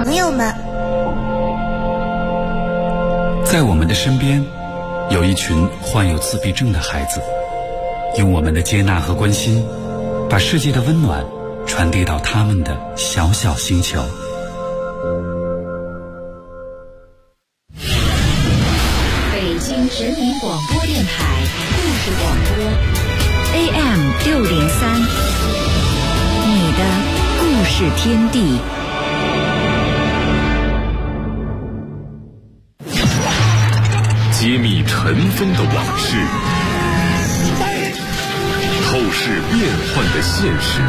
朋友们。 在我们的身边，有一群患有自闭症的孩子，用我们的接纳和关心，把世界的温暖传递到他们的小小星球。 北京人民广播电台故事广播 AM603，你的故事天地。 揭秘尘封的往事，透视变幻的现实，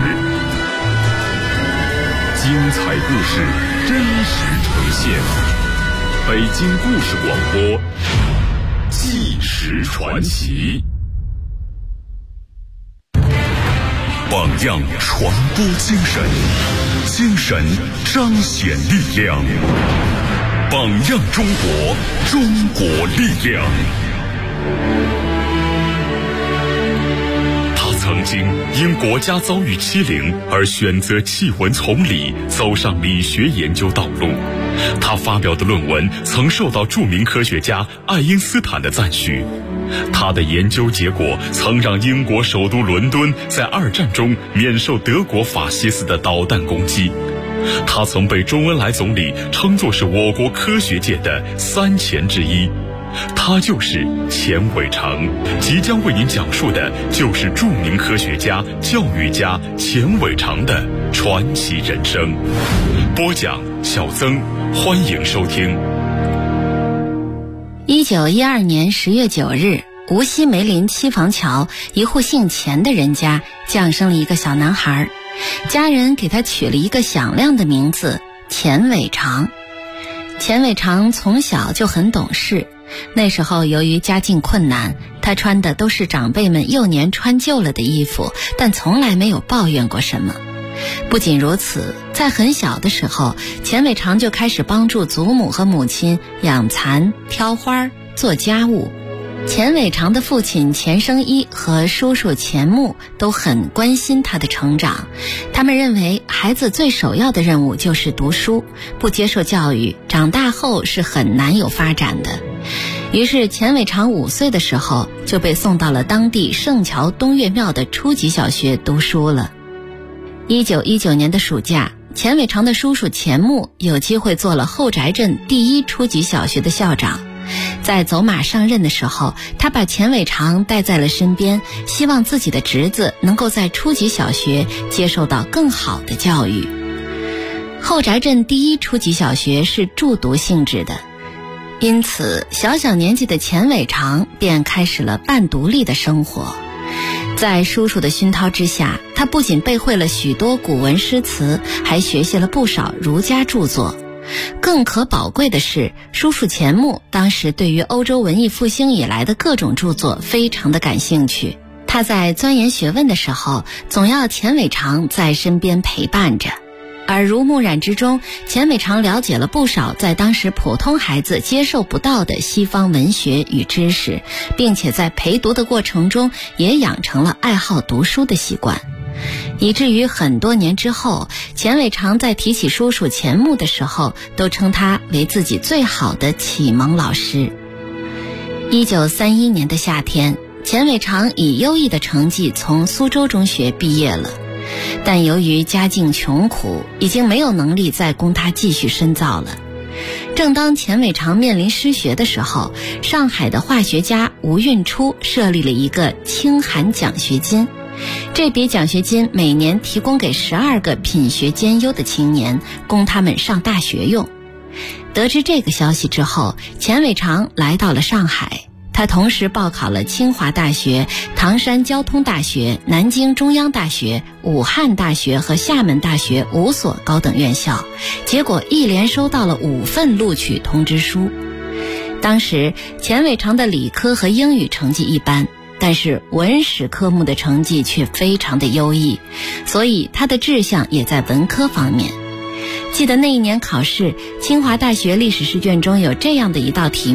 精彩故事真实呈现。北京故事广播，纪实传奇。榜样传播精神，精神彰显力量。榜样中国，中国力量。他曾经因国家遭遇欺凌而选择弃文从理，走上理学研究道路。他发表的论文曾受到著名科学家爱因斯坦的赞许。他的研究结果曾让英国首都伦敦在二战中免受德国法西斯的导弹攻击。他曾被周恩来总理称作是我国科学界的三钱之一，他就是钱伟成。即将为您讲述的就是著名科学家、教育家钱伟成的传奇人生。播讲小曾，欢迎收听。 1912年10月9日，无锡梅林七房桥一户姓钱的人家降生了一个小男孩，家人给他取了一个响亮的名字钱伟成。钱伟成从小就很懂事，那时候由于家境困难，他穿的都是长辈们幼年穿旧了的衣服，但从来没有抱怨过什么。不仅如此，在很小的时候，钱伟成就开始帮助祖母和母亲养蚕、挑花、做家务。钱伟成的父亲钱生一和叔叔钱穆都很关心他的成长，他们认为孩子最首要的任务就是读书，不接受教育，长大后是很难有发展的。于是钱伟成5岁的时候就被送到了当地圣桥东岳庙的初级小学读书了。1919年的暑假，钱伟成的叔叔钱穆有机会做了后宅镇第1初级小学的校长。在走马上任的时候，他把钱伟成带在了身边，希望自己的侄子能够在初级小学接受到更好的教育。后宅镇第1初级小学是住读性质的，因此小小年纪的钱伟成便开始了半独立的生活。在叔叔的熏陶之下，他不仅背会了许多古文诗词，还学习了不少儒家著作。更可宝贵的是，叔叔钱穆当时对于欧洲文艺复兴以来的各种著作非常的感兴趣。他在钻研学问的时候，总要钱伟成在身边陪伴着。耳濡目染之中，钱伟成了解了不少在当时普通孩子接受不到的西方文学与知识，并且在陪读的过程中也养成了爱好读书的习惯，以至于很多年之后，钱伟成在提起叔叔钱穆的时候，都称他为自己最好的启蒙老师。1931年的夏天，钱伟成以优异的成绩从苏州中学毕业了。但由于家境穷苦，已经没有能力再供他继续深造了。正当钱伟成面临失学的时候，上海的化学家吴运初设立了一个清寒奖学金，这笔奖学金每年提供给12个品学兼优的青年，供他们上大学用。得知这个消息之后，钱伟成来到了上海。他同时报考了清华大学、唐山交通大学、南京中央大学、武汉大学和厦门大学5所高等院校，结果一连收到了5份录取通知书。当时钱伟成的理科和英语成绩一般，但是文史科目的成绩却非常的优异，所以他的志向也在文科方面。记得那一年考试，清华大学历史试卷中有这样的一道题目：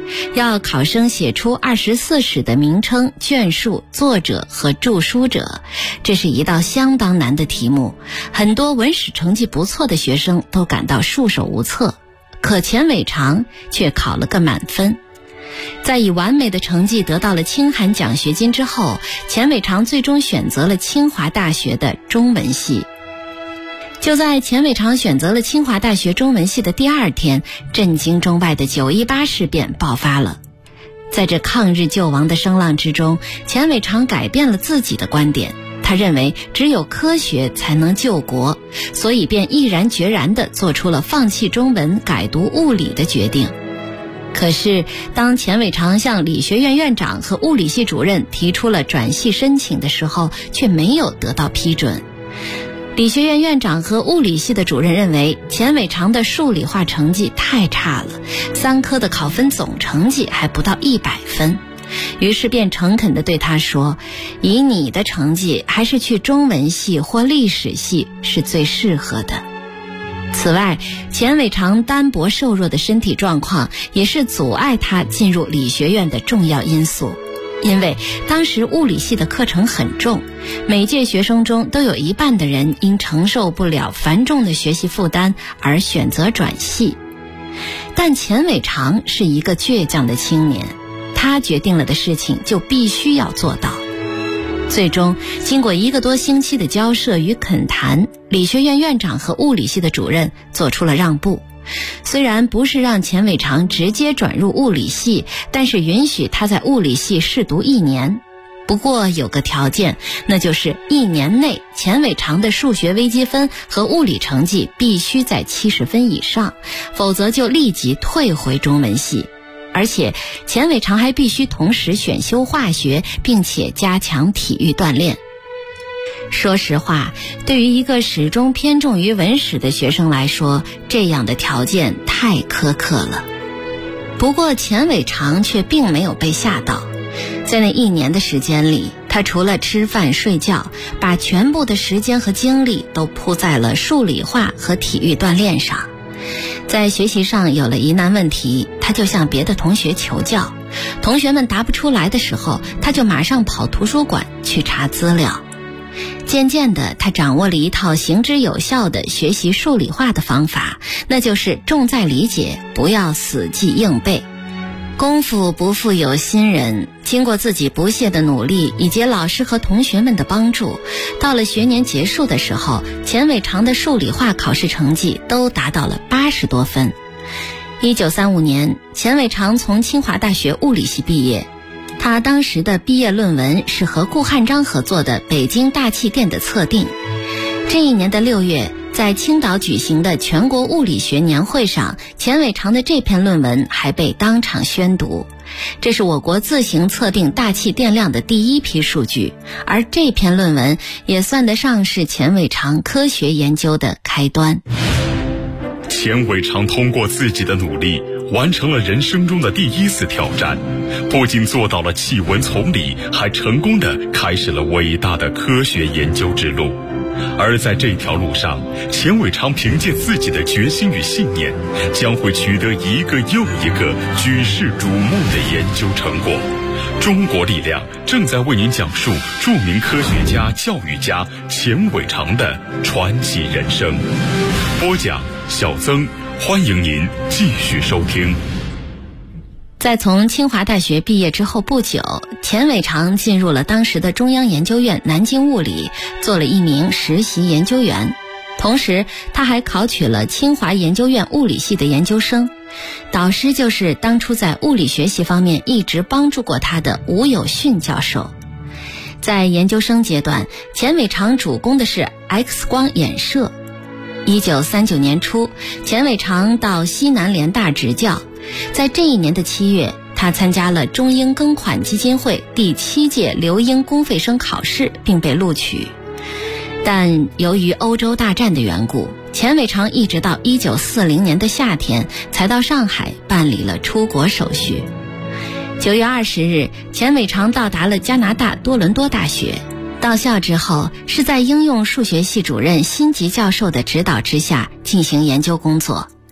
要考生写出24史的名称、卷数、作者和著书者，这是一道相当难的题目，很多文史成绩不错的学生都感到束手无策，可钱伟长却考了个满分。在以完美的成绩得到了清寒奖学金之后，钱伟长最终选择了清华大学的中文系。就在钱伟长选择了清华大学中文系的第二天，震惊中外的9·18事变爆发了。在这抗日救亡的声浪之中，钱伟长改变了自己的观点，他认为只有科学才能救国，所以便毅然决然地做出了放弃中文改读物理的决定。可是当钱伟长向理学院院长和物理系主任提出了转系申请的时候，却没有得到批准。理学院院长和物理系的主任认为钱伟长的数理化成绩太差了，3科的考分总成绩还不到100分，于是便诚恳地对他说，以你的成绩还是去中文系或历史系是最适合的。此外，钱伟长单薄瘦弱的身体状况也是阻碍他进入理学院的重要因素。因为当时物理系的课程很重，每届学生中都有1半的人因承受不了繁重的学习负担而选择转系。但钱伟长是一个倔强的青年，他决定了的事情就必须要做到。最终经过1个多星期的交涉与恳谈，理学院院长和物理系的主任做出了让步。虽然不是让钱伟长直接转入物理系，但是允许他在物理系试读1年。不过有个条件，那就是1年内钱伟长的数学微积分和物理成绩必须在70分以上，否则就立即退回中文系。而且钱伟长还必须同时选修化学，并且加强体育锻炼。说实话，对于一个始终偏重于文史的学生来说，这样的条件太苛刻了。不过钱伟长却并没有被吓到，在那1年的时间里，他除了吃饭睡觉，把全部的时间和精力都扑在了数理化和体育锻炼上。在学习上有了疑难问题，他就向别的同学求教，同学们答不出来的时候，他就马上跑图书馆去查资料。渐渐的，他掌握了一套行之有效的学习数理化的方法，那就是重在理解，不要死记硬背。功夫不负有心人，经过自己不懈的努力以及老师和同学们的帮助，到了学年结束的时候，钱伟长的数理化考试成绩都达到了80多分。1935年，钱伟长从清华大学物理系毕业，他当时的毕业论文是和顾汉章合作的北京大气电的测定。这一年的6月，在青岛举行的全国物理学年会上，钱伟长的这篇论文还被当场宣读。这是我国自行测定大气电量的第1批数据，而这篇论文也算得上是钱伟长科学研究的开端。 钱伟长通过自己的努力，完成了人生中的第1次挑战，不仅做到了弃文从理，还成功地开始了伟大的科学研究之路。而在这条路上，钱伟长凭借自己的决心与信念，将会取得一个又一个举世瞩目的研究成果。中国力量正在为您讲述著名科学家、教育家钱伟长的传奇人生。播讲小曾，欢迎您继续收听。 在从清华大学毕业之后不久，钱伟长进入了当时的中央研究院南京物理，做了1名实习研究员。同时他还考取了清华研究院物理系的研究生，导师就是当初在物理学习方面一直帮助过他的吴有训教授。在研究生阶段，钱伟长主攻的是 X 光衍射。1939年初，钱伟长到西南联大执教。在这一年的7月，他参加了中英庚款基金会第7届留英公费生考试，并被录取。但由于欧洲大战的缘故，钱伟长一直到1940年的夏天才到上海办理了出国手续。9月20日，钱伟长到达了加拿大多伦多大学。到校之后，是在应用数学系主任辛吉教授的指导之下进行研究工作。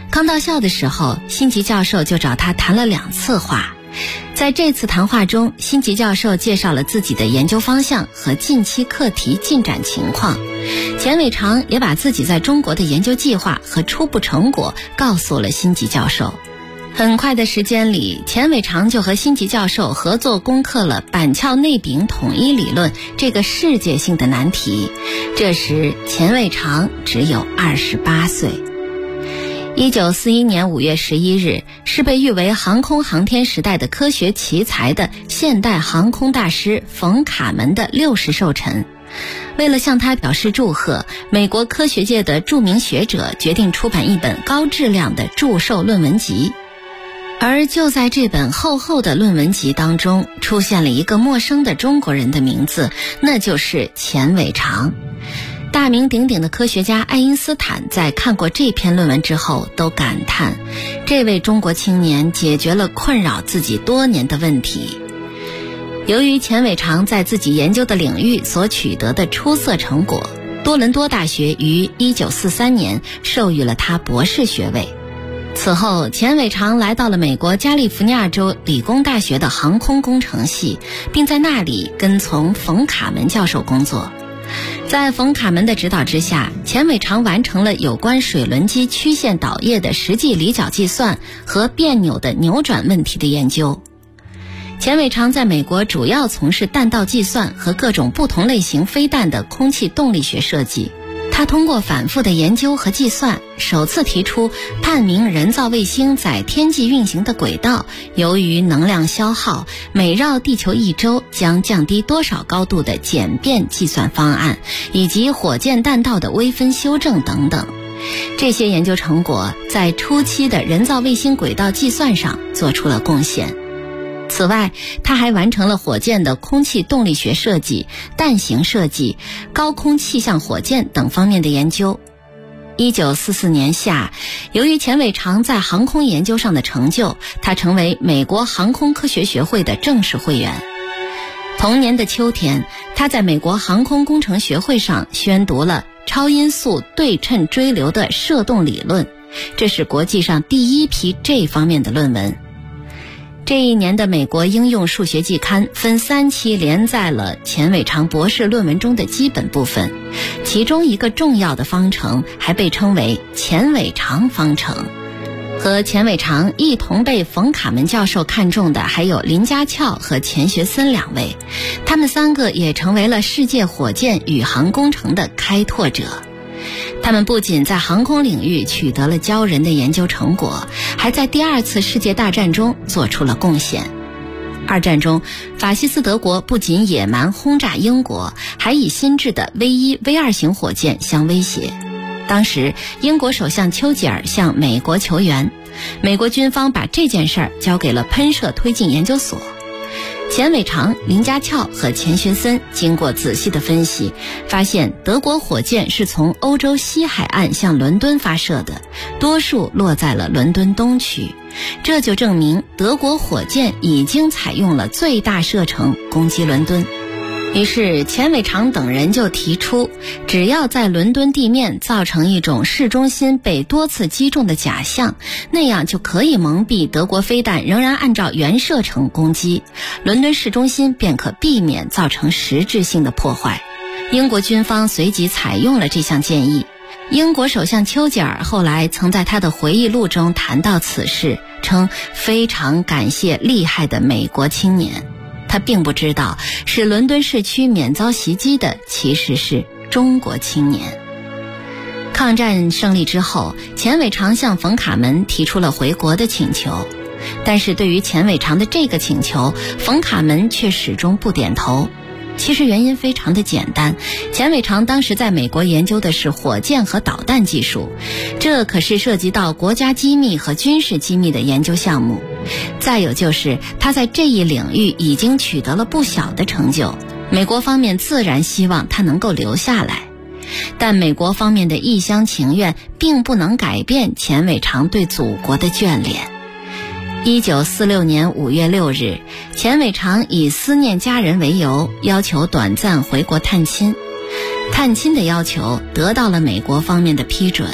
刚到校的时候，辛吉教授就找他谈了2次话。在这次谈话中，辛吉教授介绍了自己的研究方向和近期课题进展情况，钱伟长也把自己在中国的研究计划和初步成果告诉了辛吉教授。很快的时间里，钱伟长就和辛吉教授合作攻克了板鞘内柄统一理论这个世界性的难题。这时钱伟长只有28岁。1941年5月11日，是被誉为航空航天时代的科学奇才的现代航空大师冯卡门的60寿辰。为了向他表示祝贺，美国科学界的著名学者决定出版一本高质量的祝寿论文集。而就在这本厚厚的论文集当中，出现了一个陌生的中国人的名字，那就是钱伟长。大名鼎鼎的科学家爱因斯坦在看过这篇论文之后都感叹，这位中国青年解决了困扰自己多年的问题。由于钱伟长在自己研究的领域所取得的出色成果，多伦多大学于1943年授予了他博士学位。此后，钱伟长来到了美国加利福尼亚州理工大学的航空工程系，并在那里跟从冯卡门教授工作。在冯卡门的指导之下，钱伟长完成了有关水轮机曲线导液的实际离角计算和别扭的扭转问题的研究。钱伟长在美国主要从事弹道计算和各种不同类型飞弹的空气动力学设计。他通过反复的研究和计算，首次提出探明人造卫星在天际运行的轨道由于能量消耗，每绕地球1周将降低多少高度的简便计算方案，以及火箭弹道的微分修正等等。这些研究成果在初期的人造卫星轨道计算上做出了贡献。此外，他还完成了火箭的空气动力学设计、弹型设计、高空气象火箭等方面的研究。1944年夏，由于钱伟长在航空研究上的成就，他成为美国航空科学学会的正式会员。同年的秋天，他在美国航空工程学会上宣读了超音速对称追流的射动理论，这是国际上第一批这方面的论文。这一年的美国应用数学季刊分3期连载了钱伟长博士论文中的基本部分，其中一个重要的方程还被称为钱伟长方程。和钱伟长一同被冯卡门教授看中的还有林家翘和钱学森2位，他们3个也成为了世界火箭宇航工程的开拓者。他们不仅在航空领域取得了骄人的研究成果，还在第2次世界大战中做出了贡献。2战中，法西斯德国不仅野蛮轰炸英国，还以新制的 V1、V2 型火箭相威胁。当时，英国首相丘吉尔向美国求援，美国军方把这件事儿交给了喷射推进研究所。钱伟长、林家翘和钱学森经过仔细的分析，发现德国火箭是从欧洲西海岸向伦敦发射的，多数落在了伦敦东区，这就证明德国火箭已经采用了最大射程攻击伦敦。于是钱伟长等人就提出，只要在伦敦地面造成一种市中心被多次击中的假象，那样就可以蒙蔽德国飞弹仍然按照原射程攻击，伦敦市中心便可避免造成实质性的破坏。英国军方随即采用了这项建议。英国首相丘吉尔后来曾在他的回忆录中谈到此事，称非常感谢厉害的美国青年。他并不知道，使伦敦市区免遭袭击的其实是中国青年。抗战胜利之后，钱伟长向冯卡门提出了回国的请求，但是对于钱伟长的这个请求，冯卡门却始终不点头。其实原因非常的简单，钱伟长当时在美国研究的是火箭和导弹技术，这可是涉及到国家机密和军事机密的研究项目。再有就是他在这一领域已经取得了不小的成就，美国方面自然希望他能够留下来。但美国方面的一厢情愿并不能改变钱伟长对祖国的眷恋。1946年5月6日，钱伟长以思念家人为由，要求短暂回国探亲。探亲的要求得到了美国方面的批准，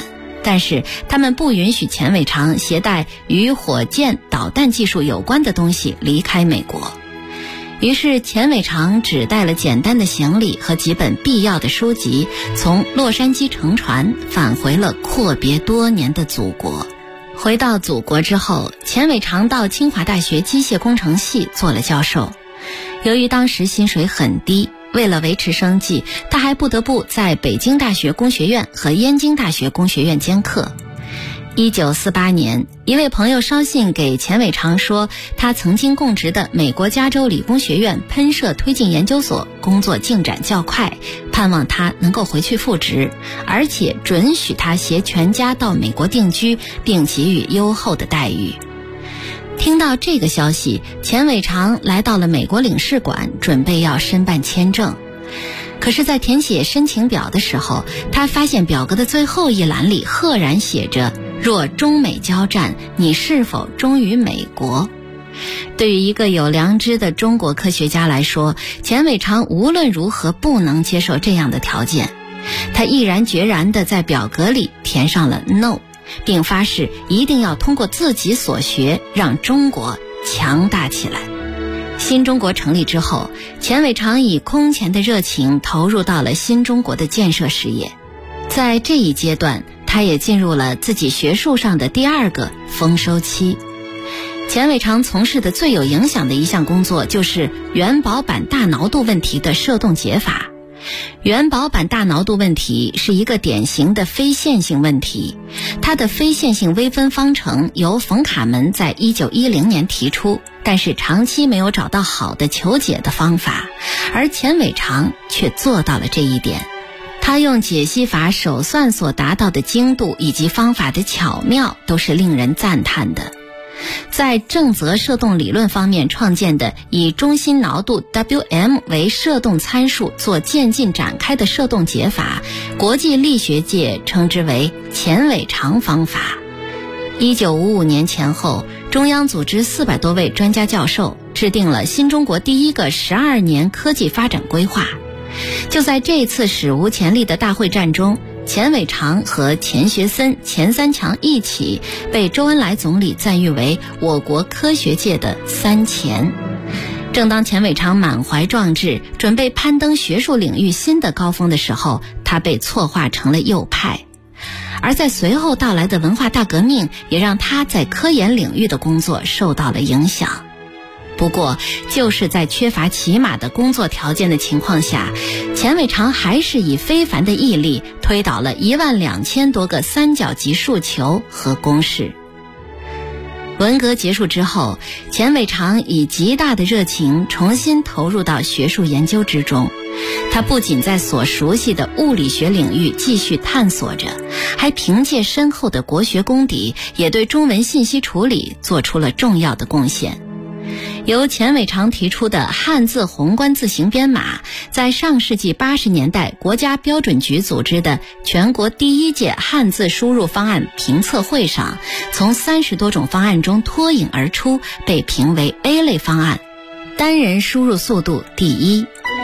但是他们不允许钱伟长携带与火箭导弹技术有关的东西离开美国。于是钱伟长只带了简单的行李和几本必要的书籍，从洛杉矶乘船返回了阔别多年的祖国。回到祖国之后，钱伟长到清华大学机械工程系做了教授。由于当时薪水很低，为了维持生计，他还不得不在北京大学工学院和燕京大学工学院兼课。1948年，一位朋友捎信给钱伟长说，他曾经供职的美国加州理工学院喷射推进研究所工作进展较快，盼望他能够回去复职，而且准许他携全家到美国定居，并给予优厚的待遇。听到这个消息，钱伟长来到了美国领事馆，准备要申办签证。可是在填写申请表的时候，他发现表格的最后一栏里赫然写着，若中美交战，你是否忠于美国？对于一个有良知的中国科学家来说，钱伟长无论如何不能接受这样的条件。他毅然决然地在表格里填上了 No， 并发誓一定要通过自己所学，让中国强大起来。新中国成立之后，钱伟长以空前的热情投入到了新中国的建设事业。在这一阶段，他也进入了自己学术上的第二个丰收期。钱伟长从事的最有影响的一项工作就是元宝板大挠度问题的射动解法。元宝板大挠度问题是一个典型的非线性问题，它的非线性微分方程由冯卡门在1910年提出，但是长期没有找到好的求解的方法，而钱伟长却做到了这一点。他用解析法手算所达到的精度以及方法的巧妙都是令人赞叹的。在正则射动理论方面创建的以中心挠度 Wm 为射动参数做渐进展开的射动解法，国际力学界称之为钱伟长方法。1955年前后，中央组织400多位专家教授制定了新中国第一个12年科技发展规划。就在这次史无前例的大会战中，钱伟长和钱学森、钱三强一起被周恩来总理赞誉为我国科学界的三钱。正当钱伟长满怀壮志，准备攀登学术领域新的高峰的时候，他被错划成了右派。而在随后到来的文化大革命，也让他在科研领域的工作受到了影响。不过，就是在缺乏起码的工作条件的情况下，钱伟长还是以非凡的毅力推导了12000多个三角级数球和公式。文革结束之后，钱伟长以极大的热情重新投入到学术研究之中。他不仅在所熟悉的物理学领域继续探索着，还凭借深厚的国学功底，也对中文信息处理做出了重要的贡献。由钱伟长提出的汉字宏观字形编码，在上世纪80年代国家标准局组织的全国第一届汉字输入方案评测会上，从30多种方案中脱颖而出，被评为 A 类方案，单人输入速度第一。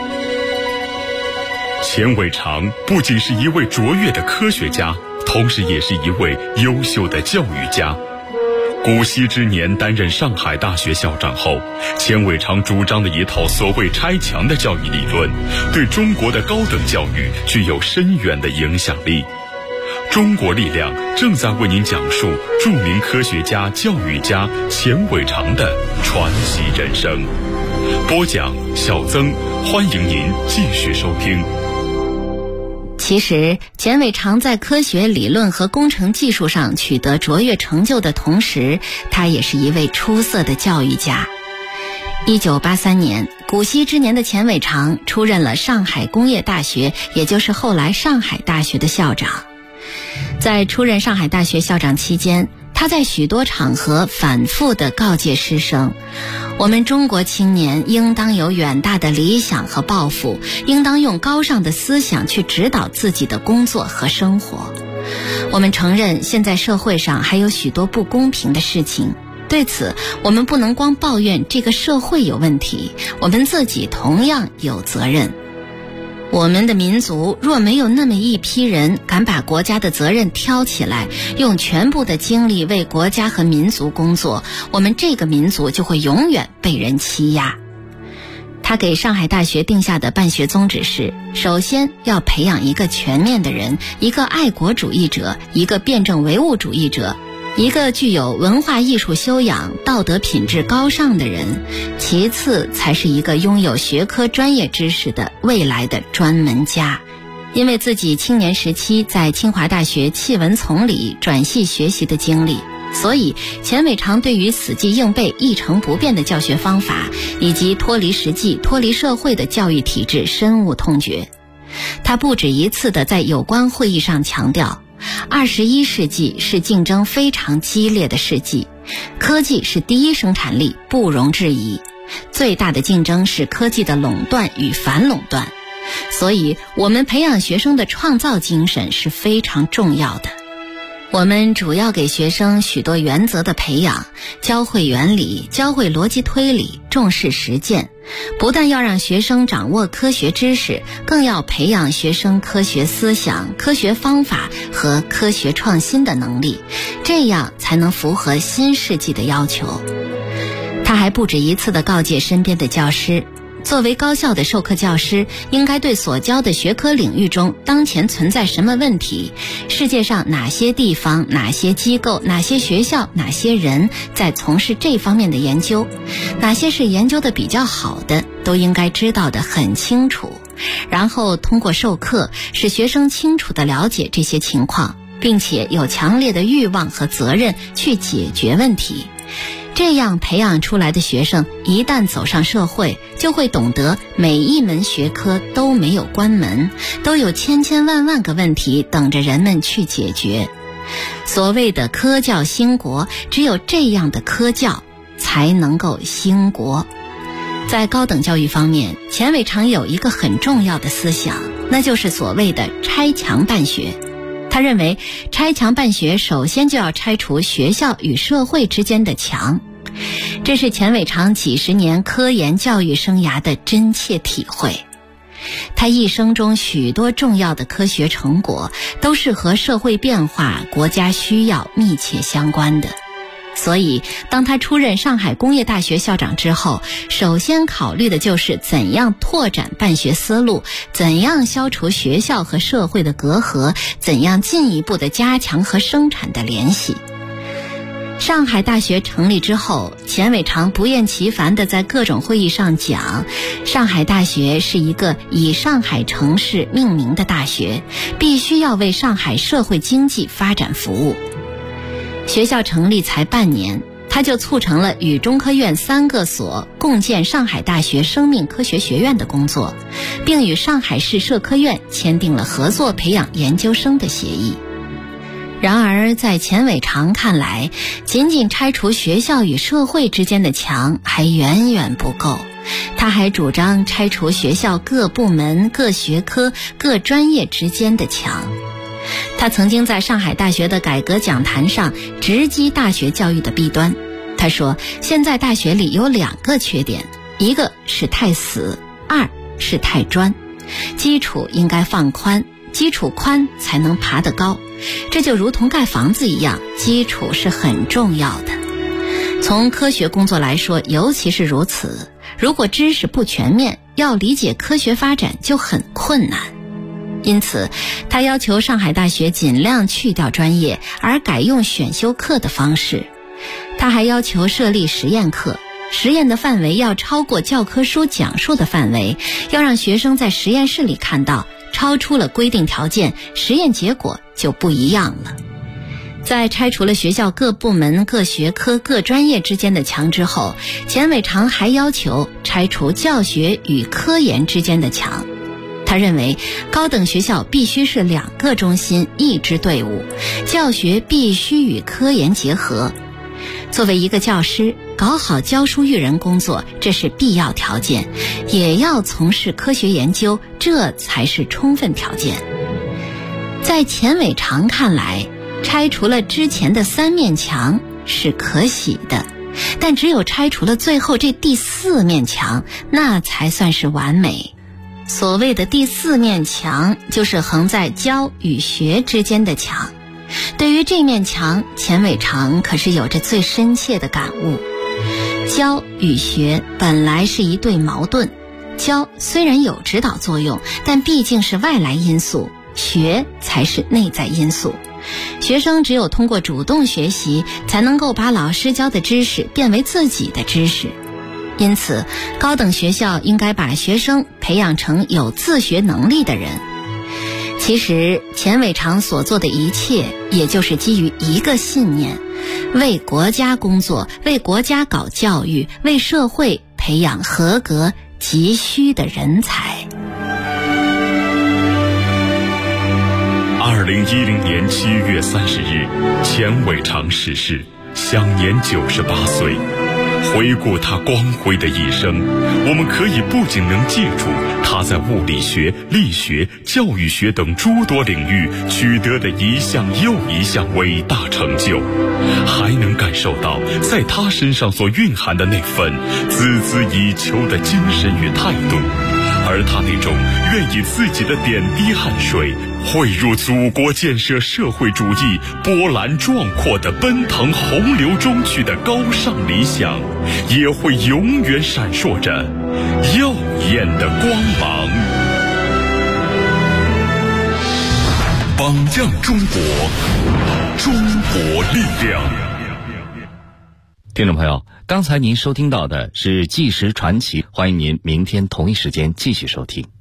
钱伟长不仅是一位卓越的科学家，同时也是一位优秀的教育家。古稀之年担任上海大学校长后，钱伟长主张的一套所谓拆墙的教育理论，对中国的高等教育具有深远的影响力。中国力量正在为您讲述著名科学家、教育家钱伟长的传奇人生。播讲小曾，欢迎您继续收听。 其实，钱伟长在科学理论和工程技术上取得卓越成就的同时，他也是一位出色的教育家。1983年，古稀之年的钱伟长出任了上海工业大学，也就是后来上海大学的校长。在出任上海大学校长期间，他在许多场合反复地告诫师生，我们中国青年应当有远大的理想和抱负，应当用高尚的思想去指导自己的工作和生活。我们承认现在社会上还有许多不公平的事情，对此我们不能光抱怨这个社会有问题，我们自己同样有责任。 我们的民族若没有那么一批人敢把国家的责任挑起来，用全部的精力为国家和民族工作，我们这个民族就会永远被人欺压。他给上海大学定下的办学宗旨是：首先要培养一个全面的人，一个爱国主义者，一个辩证唯物主义者，一个具有文化艺术修养、道德品质高尚的人，其次才是一个拥有学科专业知识的未来的专门家。因为自己青年时期在清华大学气文丛里转系学习的经历，所以钱伟长对于死记硬背一成不变的教学方法以及脱离实际、脱离社会的教育体制深恶痛绝。他不止一次地在有关会议上强调，21世纪是竞争非常激烈的世纪，科技是第一生产力，不容置疑。最大的竞争是科技的垄断与反垄断，所以我们培养学生的创造精神是非常重要的。我们主要给学生许多原则的培养，教会原理，教会逻辑推理，重视实践。不但要让学生掌握科学知识，更要培养学生科学思想、科学方法和科学创新的能力，这样才能符合新世纪的要求。他还不止一次地告诫身边的教师，作为高校的授课教师，应该对所教的学科领域中当前存在什么问题，世界上哪些地方、哪些机构、哪些学校、哪些人在从事这方面的研究，哪些是研究的比较好的，都应该知道得很清楚。然后通过授课，使学生清楚地了解这些情况，并且有强烈的欲望和责任去解决问题。这样培养出来的学生一旦走上社会，就会懂得每一门学科都没有关门，都有千千万万个问题等着人们去解决。所谓的科教兴国，只有这样的科教才能够兴国。在高等教育方面，钱伟长有一个很重要的思想，那就是所谓的拆墙办学。他认为拆墙办学首先就要拆除学校与社会之间的墙，这是钱伟长几十年科研教育生涯的真切体会。他一生中许多重要的科学成果都是和社会变化、国家需要密切相关的。所以当他出任上海工业大学校长之后，首先考虑的就是怎样拓展办学思路，怎样消除学校和社会的隔阂，怎样进一步的加强和生产的联系。上海大学成立之后，钱伟长不厌其烦地在各种会议上讲，上海大学是一个以上海城市命名的大学，必须要为上海社会经济发展服务。学校成立才半年，他就促成了与中科院3个所共建上海大学生命科学学院的工作，并与上海市社科院签订了合作培养研究生的协议。然而在钱伟长看来，仅仅拆除学校与社会之间的墙还远远不够，他还主张拆除学校各部门、各学科、各专业之间的墙。他曾经在上海大学的改革讲坛上直击大学教育的弊端。他说，现在大学里有2个缺点，一个是太死，2是太专。基础应该放宽，基础宽才能爬得高。这就如同盖房子一样，基础是很重要的。从科学工作来说，尤其是如此。如果知识不全面，要理解科学发展就很困难。因此他要求上海大学尽量去掉专业，而改用选修课的方式。他还要求设立实验课，实验的范围要超过教科书讲述的范围，要让学生在实验室里看到，超出了规定条件，实验结果就不一样了。在拆除了学校各部门、各学科、各专业之间的墙之后，钱伟长还要求拆除教学与科研之间的墙。他认为高等学校必须是2个中心一支队伍，教学必须与科研结合。作为一个教师，搞好教书育人工作，这是必要条件，也要从事科学研究，这才是充分条件。在钱伟长看来，拆除了之前的3面墙是可喜的，但只有拆除了最后这第4面墙，那才算是完美。 所谓的第4面墙，就是横在教与学之间的墙。对于这面墙，钱伟长可是有着最深切的感悟。教与学本来是一对矛盾，教虽然有指导作用，但毕竟是外来因素，学才是内在因素。学生只有通过主动学习，才能够把老师教的知识变为自己的知识。因此，高等学校应该把学生培养成有自学能力的人。其实，钱伟长所做的一切，也就是基于一个信念：为国家工作，为国家搞教育，为社会培养合格急需的人才。 2010年7月30日，钱伟长逝世，享年98岁。回顾他光辉的一生，我们可以不仅能记住他在物理学、力学、教育学等诸多领域取得的一项又一项伟大成就，还能感受到在他身上所蕴含的那份孜孜以求的精神与态度，而他那种愿以自己的点滴汗水汇入祖国建设社会主义波澜壮阔的奔腾洪流中去的高尚理想，也会永远闪烁着耀眼的光芒。榜样中国，中国力量。 听众朋友，刚才您收听到的是纪实传奇，欢迎您明天同一时间继续收听。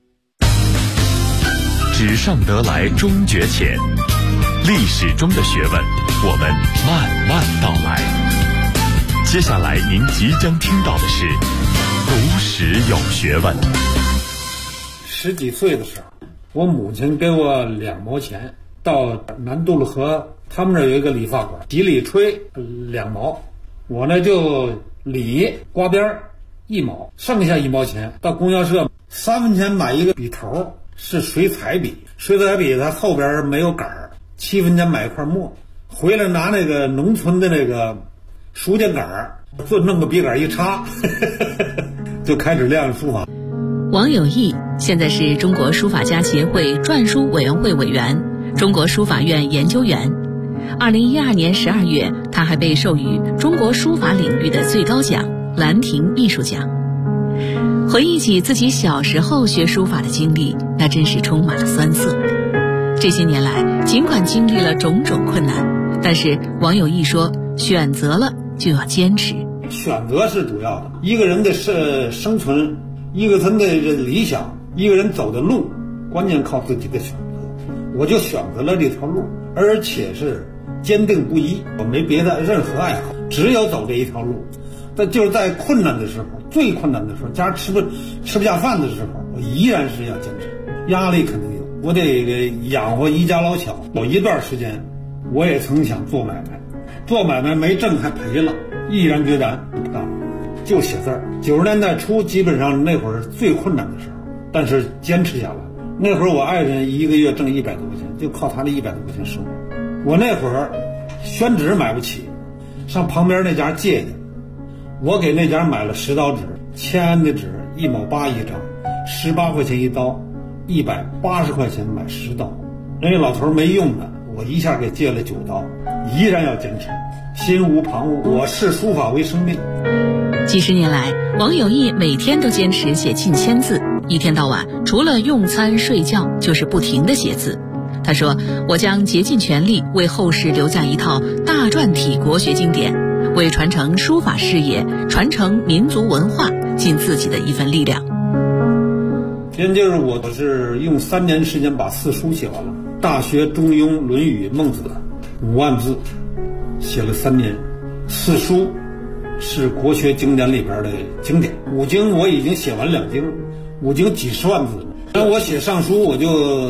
纸上得来终觉浅，历史中的学问，我们慢慢道来。接下来您即将听到的是读史有学问。 10几岁的时候，我母亲给我2毛钱，到南杜勒河，他们那有一个理发馆，几里吹2毛，我呢就理刮边1毛，剩下1毛钱到供销社3分钱买一个笔头，是水彩笔，水彩笔它后边没有杆，7分钱买一块墨，回来拿那个农村的那个书架杆，就弄个笔杆一插就开始练书法。 王有义现在是中国书法家协会篆书委员会委员，中国书法院研究员。2012年12月，他还被授予中国书法领域的最高奖兰亭艺术奖。回忆起自己小时候学书法的经历，那真是充满了酸涩。这些年来，尽管经历了种种困难，但是王有义说，选择了就要坚持。 选择是主要的，一个人的生存，一个人的理想，一个人走的路，关键靠自己的选择。我就选择了这条路，而且是坚定不移，我没别的任何爱好，只有走这一条路。但就是在困难的时候，最困难的时候，家吃不下饭的时候，我依然是要坚持。压力肯定有，我得养活一家老小。有一段时间，我也曾想做买卖，做买卖没挣还赔了，毅然决然不干了，就写字儿。90年代初，基本上那会儿最困难的时候，但是坚持下来。那会儿我爱人一个月挣100多块钱，就靠他的100多块钱生活。我那会儿宣纸买不起，上旁边那家借去，我给那家买了10刀纸，签的纸1毛8一张，18块钱一刀，180块钱买10刀。人家老头没用的，我一下给借了9刀，依然要坚持，心无旁骛。我视书法为生命。 几十年来，王有义每天都坚持写近1000字，一天到晚除了用餐睡觉就是不停地写字。他说，我将竭尽全力为后世留下一套大篆体国学经典，为传承书法事业、传承民族文化尽自己的一份力量。 就是我是用3年时间把4书写完了，《大学》《中庸》《论语》《孟子》5万字，写了3年。4书是国学经典里边的经典，5经我已经写完2经，5经几十万字。但我写上书我就